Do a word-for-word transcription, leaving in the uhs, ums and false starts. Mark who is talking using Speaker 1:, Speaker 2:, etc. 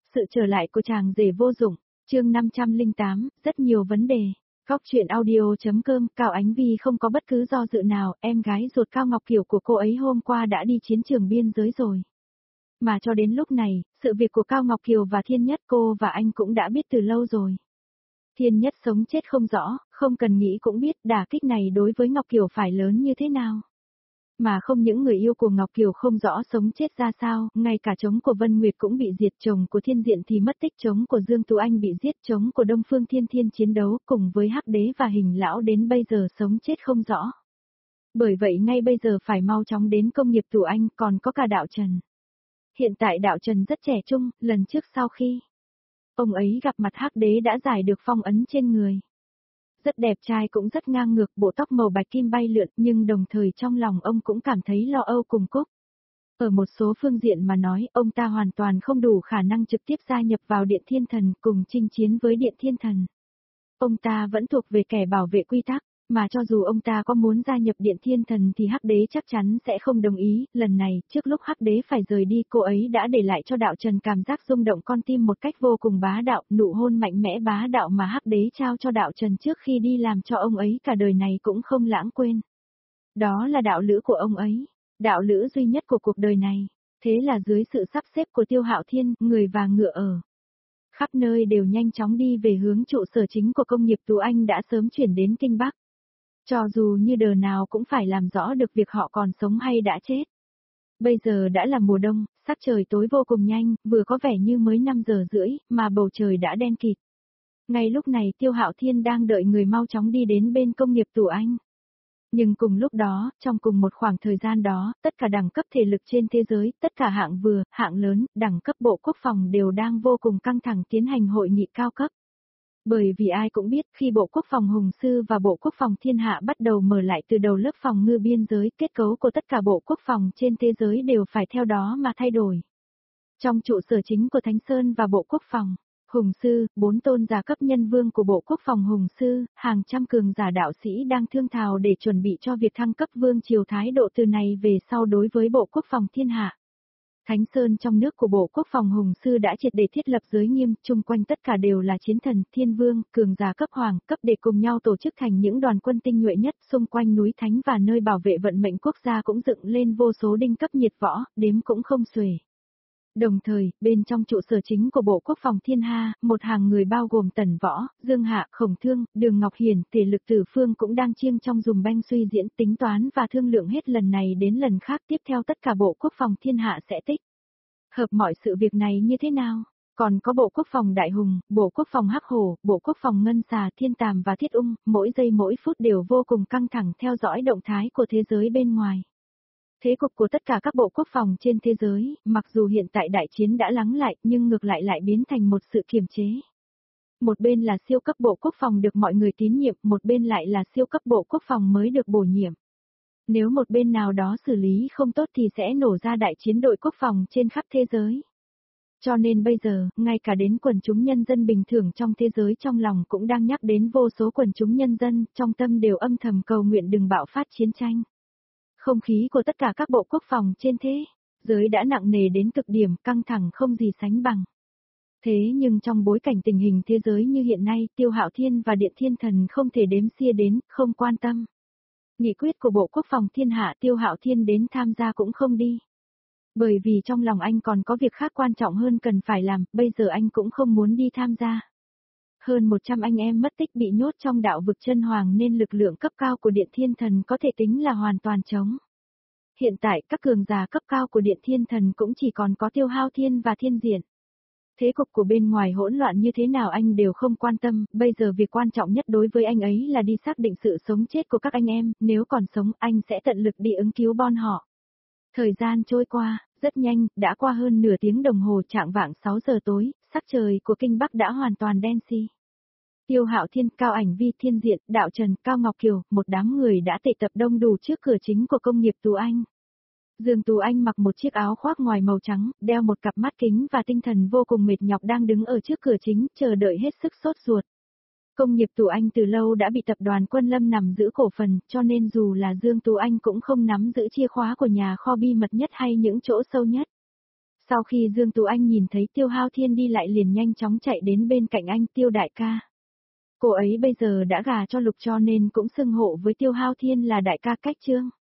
Speaker 1: Sự trở lại của chàng rể vô dụng, chương năm trăm lẻ tám, rất nhiều vấn đề. Góc truyện audio.com, Cao Ánh Vi không có bất cứ do dự nào, em gái ruột Cao Ngọc Kiều của cô ấy hôm qua đã đi chiến trường biên giới rồi. Mà cho đến lúc này, sự việc của Cao Ngọc Kiều và Thiên Nhất cô và anh cũng đã biết từ lâu rồi. Thiên Nhất sống chết không rõ, không cần nghĩ cũng biết đả kích này đối với Ngọc Kiều phải lớn như thế nào. Mà không những người yêu của Ngọc Kiều không rõ sống chết ra sao, ngay cả chồng của Vân Nguyệt cũng bị diệt, chồng của Thiên Diện thì mất tích, chồng của Dương Tú Anh bị giết, chồng của Đông Phương Thiên Thiên chiến đấu cùng với Hắc Đế và Hình Lão đến bây giờ sống chết không rõ. Bởi vậy ngay bây giờ phải mau chóng đến công nghiệp Tú Anh, còn có cả Đạo Trần. Hiện tại Đạo Trần rất trẻ trung, lần trước sau khi ông ấy gặp mặt Hắc Đế đã giải được phong ấn trên người. Rất đẹp trai cũng rất ngang ngược, bộ tóc màu bạch kim bay lượn, nhưng đồng thời trong lòng ông cũng cảm thấy lo âu cùng Cúc. Ở một số phương diện mà nói, ông ta hoàn toàn không đủ khả năng trực tiếp gia nhập vào Điện Thiên Thần cùng chinh chiến với Điện Thiên Thần. Ông ta vẫn thuộc về kẻ bảo vệ quy tắc, mà cho dù ông ta có muốn gia nhập Điện Thiên Thần thì Hắc Đế chắc chắn sẽ không đồng ý. Lần này, trước lúc Hắc Đế phải rời đi, cô ấy đã để lại cho Đạo Trần cảm giác rung động con tim một cách vô cùng bá đạo, nụ hôn mạnh mẽ bá đạo mà Hắc Đế trao cho Đạo Trần trước khi đi làm cho ông ấy cả đời này cũng không lãng quên. Đó là đạo lữ của ông ấy, đạo lữ duy nhất của cuộc đời này. Thế là dưới sự sắp xếp của Tiêu Hạo Thiên, người và ngựa ở khắp nơi đều nhanh chóng đi về hướng trụ sở chính của công nghiệp Tú Anh đã sớm chuyển đến Kinh Bắc. Cho dù như đờ nào cũng phải làm rõ được việc họ còn sống hay đã chết. Bây giờ đã là mùa đông, sắc trời tối vô cùng nhanh, vừa có vẻ như mới năm giờ rưỡi, mà bầu trời đã đen kịt. Ngay lúc này Tiêu Hạo Thiên đang đợi người mau chóng đi đến bên công nghiệp Tú Anh. Nhưng cùng lúc đó, trong cùng một khoảng thời gian đó, tất cả đẳng cấp thể lực trên thế giới, tất cả hạng vừa, hạng lớn, đẳng cấp Bộ Quốc phòng đều đang vô cùng căng thẳng tiến hành hội nghị cao cấp. Bởi vì ai cũng biết khi Bộ Quốc phòng Hùng Sư và Bộ Quốc phòng Thiên Hạ bắt đầu mở lại từ đầu lớp phòng ngư biên giới, kết cấu của tất cả Bộ Quốc phòng trên thế giới đều phải theo đó mà thay đổi. Trong trụ sở chính của Thánh Sơn và Bộ Quốc phòng Hùng Sư, bốn tôn giả cấp nhân vương của Bộ Quốc phòng Hùng Sư, hàng trăm cường giả đạo sĩ đang thương thảo để chuẩn bị cho việc thăng cấp vương triều thái độ từ này về sau đối với Bộ Quốc phòng Thiên Hạ. Thánh Sơn trong nước của Bộ Quốc phòng Hùng Sư đã triệt để thiết lập giới nghiêm, chung quanh tất cả đều là chiến thần, thiên vương, cường giả cấp hoàng, cấp để cùng nhau tổ chức thành những đoàn quân tinh nhuệ nhất, xung quanh núi Thánh và nơi bảo vệ vận mệnh quốc gia cũng dựng lên vô số đinh cấp nhiệt võ, đếm cũng không xuể. Đồng thời, bên trong trụ sở chính của Bộ Quốc phòng Thiên Hạ, một hàng người bao gồm Tần Võ, Dương Hạ, Khổng Thương, Đường Ngọc Hiền, Thể Lực Tử Phương cũng đang chiêng trong dùng banh suy diễn, tính toán và thương lượng hết lần này đến lần khác, tiếp theo tất cả Bộ Quốc phòng Thiên Hạ sẽ tích hợp mọi sự việc này như thế nào. Còn có Bộ Quốc phòng Đại Hùng, Bộ Quốc phòng Hắc Hổ, Bộ Quốc phòng Ngân Xà, Thiên Tàm và Thiết Ung, mỗi giây mỗi phút đều vô cùng căng thẳng theo dõi động thái của thế giới bên ngoài. Thế cục của tất cả các bộ quốc phòng trên thế giới, mặc dù hiện tại đại chiến đã lắng lại, nhưng ngược lại lại biến thành một sự kiềm chế. Một bên là siêu cấp bộ quốc phòng được mọi người tín nhiệm, một bên lại là siêu cấp bộ quốc phòng mới được bổ nhiệm. Nếu một bên nào đó xử lý không tốt thì sẽ nổ ra đại chiến đội quốc phòng trên khắp thế giới. Cho nên bây giờ, ngay cả đến quần chúng nhân dân bình thường trong thế giới trong lòng cũng đang nhắc đến vô số quần chúng nhân dân, trong tâm đều âm thầm cầu nguyện đừng bạo phát chiến tranh. Không khí của tất cả các bộ quốc phòng trên thế giới đã nặng nề đến cực điểm, căng thẳng không gì sánh bằng. Thế nhưng trong bối cảnh tình hình thế giới như hiện nay, Tiêu Hạo Thiên và Điện Thiên Thần không thể đếm xia đến, không quan tâm. Nghị quyết của Bộ Quốc phòng Thiên Hạ, Tiêu Hạo Thiên đến tham gia cũng không đi. Bởi vì trong lòng anh còn có việc khác quan trọng hơn cần phải làm, bây giờ anh cũng không muốn đi tham gia. Hơn một trăm anh em mất tích bị nhốt trong đạo vực chân hoàng nên lực lượng cấp cao của Điện Thiên Thần có thể tính là hoàn toàn trống. Hiện tại các cường giả cấp cao của Điện Thiên Thần cũng chỉ còn có Tiêu Hạo Thiên và Thiên Diện. Thế cục của bên ngoài hỗn loạn như thế nào anh đều không quan tâm, bây giờ việc quan trọng nhất đối với anh ấy là đi xác định sự sống chết của các anh em, nếu còn sống anh sẽ tận lực đi ứng cứu bọn họ. Thời gian trôi qua, rất nhanh, đã qua hơn nửa tiếng đồng hồ, chạng vạng sáu giờ tối, sắc trời của Kinh Bắc đã hoàn toàn đen xi. Tiêu Hạo Thiên, Cao Ảnh Vi, Thiên Diện, Đạo Trần, Cao Ngọc Kiều, một đám người đã tụ tập đông đủ trước cửa chính của công nghiệp Tú Anh. Dương Tú Anh mặc một chiếc áo khoác ngoài màu trắng, đeo một cặp mắt kính và tinh thần vô cùng mệt nhọc đang đứng ở trước cửa chính, chờ đợi hết sức sốt ruột. Công nghiệp Tú Anh từ lâu đã bị tập đoàn Quân Lâm nắm giữ cổ phần, cho nên dù là Dương Tú Anh cũng không nắm giữ chìa khóa của nhà kho bí mật nhất hay những chỗ sâu nhất. Sau khi Dương Tú Anh nhìn thấy Tiêu Hao Thiên đi lại liền nhanh chóng chạy đến bên cạnh anh, Tiêu đại ca. Cô ấy bây giờ đã gả cho Lục cho nên cũng xưng hộ với Tiêu Hao Thiên là đại ca cách Trương.